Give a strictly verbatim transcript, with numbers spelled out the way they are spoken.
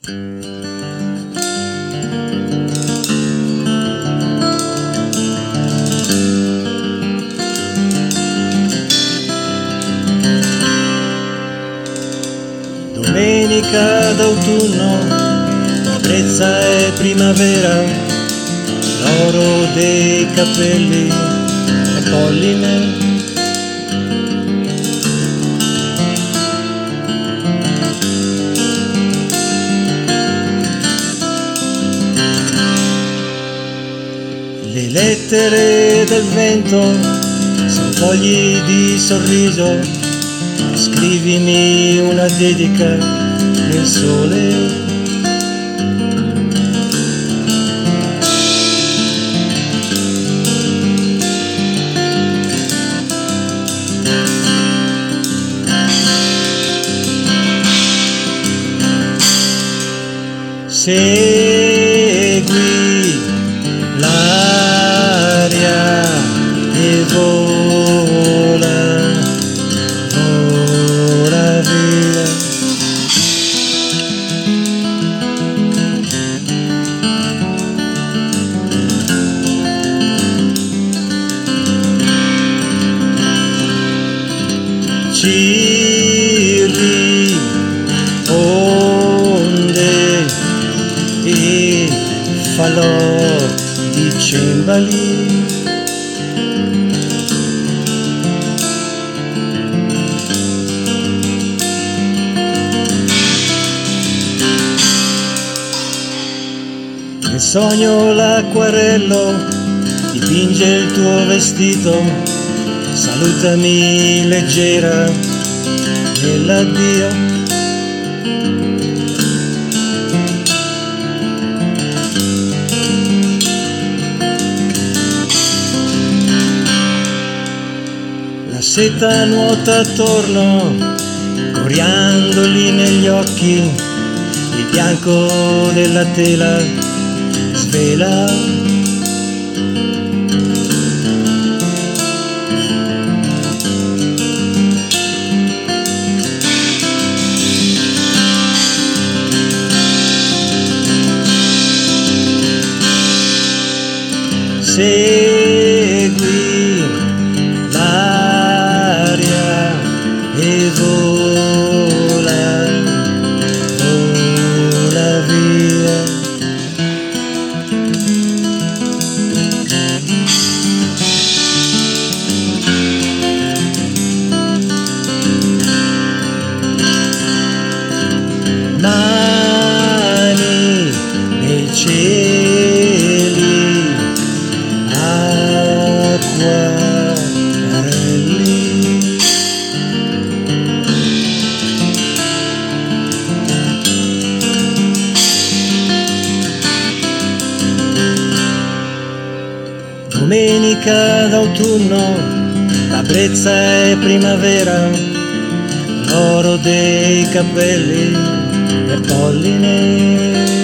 Domenica d'autunno, la brezza è primavera, l'oro dei capelli è polline. Le lettere del vento sono fogli di sorriso. Scrivimi una dedica nel sole. Segui l'aria e vola, vola via. Cirri, onde e falò di cembali. Nel sogno l'acquarello dipinge il tuo vestito, salutami leggera nell'addio. La seta nuota attorno, coriandoli negli occhi, il bianco della tela svela. Segui l'aria e vola, vola via. Mani nei cieli, acquarelli. Domenica d'autunno, la brezza è primavera, l'oro dei capelli è polline.